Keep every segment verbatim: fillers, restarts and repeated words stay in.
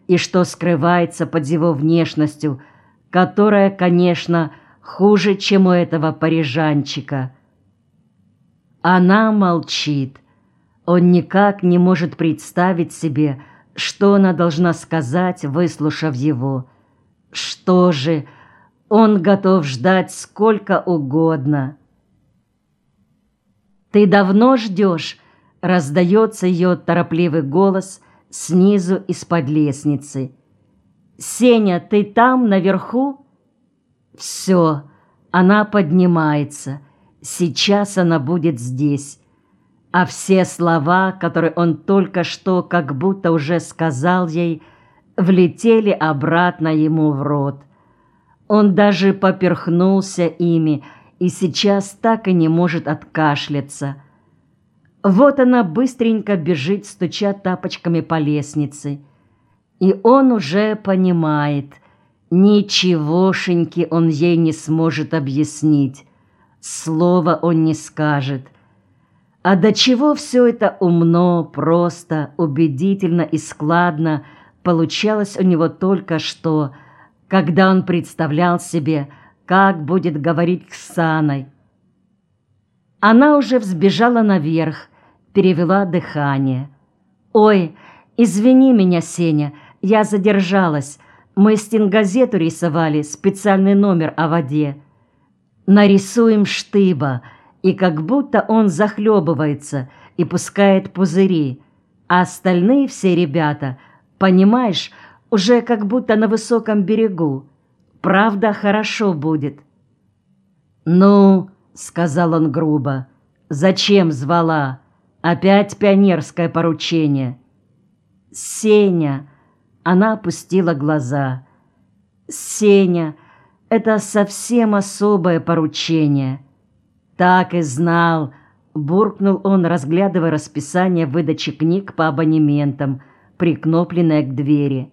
и что скрывается под его внешностью, которая, конечно, хуже, чем у этого парижанчика. Она молчит. Он никак не может представить себе, что она должна сказать, выслушав его. Что же, он готов ждать сколько угодно. «Ты давно ждешь?» — раздается ее торопливый голос снизу из-под лестницы. «Сеня, ты там, наверху?» Все, она поднимается. Сейчас она будет здесь. А все слова, которые он только что как будто уже сказал ей, влетели обратно ему в рот. Он даже поперхнулся ими и сейчас так и не может откашляться. Вот она быстренько бежит, стуча тапочками по лестнице. И он уже понимает, ничегошеньки он ей не сможет объяснить. Слова он не скажет. А до чего все это умно, просто, убедительно и складно получалось у него только что, когда он представлял себе, как будет говорить с Саной. Она уже взбежала наверх, перевела дыхание. «Ой, извини меня, Сеня, я задержалась. Мы стенгазету рисовали, специальный номер о воде. Нарисуем Штыба». И как будто он захлебывается и пускает пузыри, а остальные все ребята, понимаешь, уже как будто на высоком берегу. Правда, хорошо будет. «Ну, — сказал он грубо, — зачем звала? Опять пионерское поручение». «Сеня!» — она опустила глаза. «Сеня, это совсем особое поручение». «Так и знал», — буркнул он, разглядывая расписание выдачи книг по абонементам, прикнопленное к двери.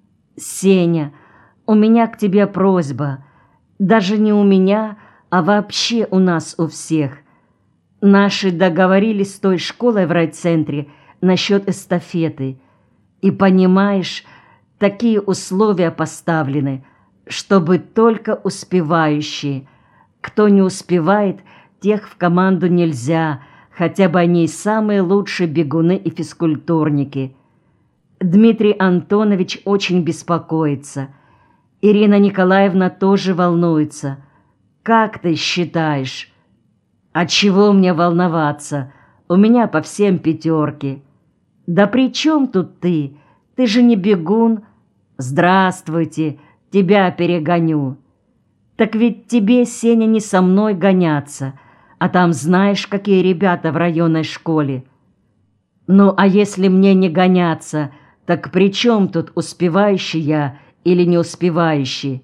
«Сеня, у меня к тебе просьба. Даже не у меня, а вообще у нас у всех. Наши договорились с той школой в райцентре насчет эстафеты. И, понимаешь, такие условия поставлены, чтобы только успевающие. Кто не успевает, тех в команду нельзя, хотя бы они и самые лучшие бегуны и физкультурники. Дмитрий Антонович очень беспокоится. Ирина Николаевна тоже волнуется. Как ты считаешь?» «А чего мне волноваться? У меня по всем пятерки». «Да при чем тут ты? Ты же не бегун». «Здравствуйте, тебя перегоню». «Так ведь тебе, Сеня, не со мной гоняться, а там знаешь, какие ребята в районной школе». «Ну, а если мне не гоняться, так при чем тут успевающий я или не успевающий?»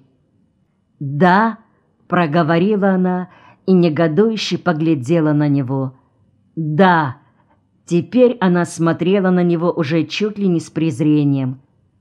«Да», — проговорила она и негодующе поглядела на него. «Да». Теперь она смотрела на него уже чуть ли не с презрением.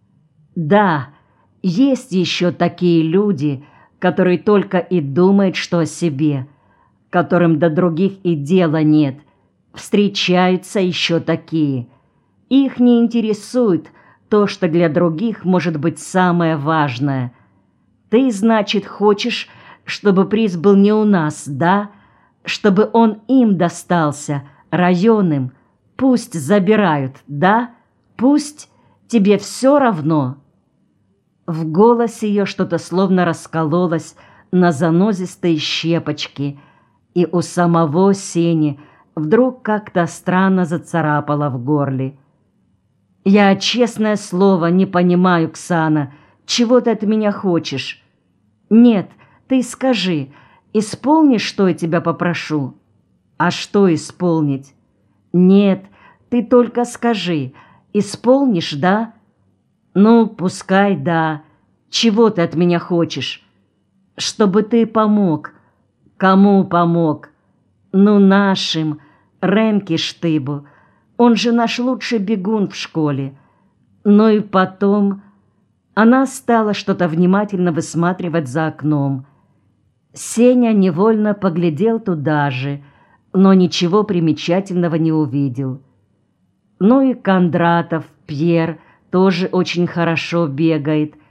«Да, есть еще такие люди, которые только и думают, что о себе, которым до других и дела нет. Встречаются еще такие. Их не интересует то, что для других может быть самое важное. Ты, значит, хочешь, чтобы приз был не у нас, да? Чтобы он им достался, районным. Пусть забирают, да? Пусть тебе все равно». В голосе ее что-то словно раскололось на занозистые щепочки, и у самого Сени вдруг как-то странно зацарапало в горле. «Я, честное слово, не понимаю, Ксана, чего ты от меня хочешь? Нет, ты скажи, исполнишь, что я тебя попрошу?» «А что исполнить?» «Нет, ты только скажи, исполнишь, да?» «Ну, пускай, да. Чего ты от меня хочешь?» «Чтобы ты помог». «Кому помог?» «Ну, нашим. Ремке Штыбу. Он же наш лучший бегун в школе. Ну и потом...» Она стала что-то внимательно высматривать за окном. Сеня невольно поглядел туда же, но ничего примечательного не увидел. Ну и Кондратов, Пьер тоже очень хорошо бегает,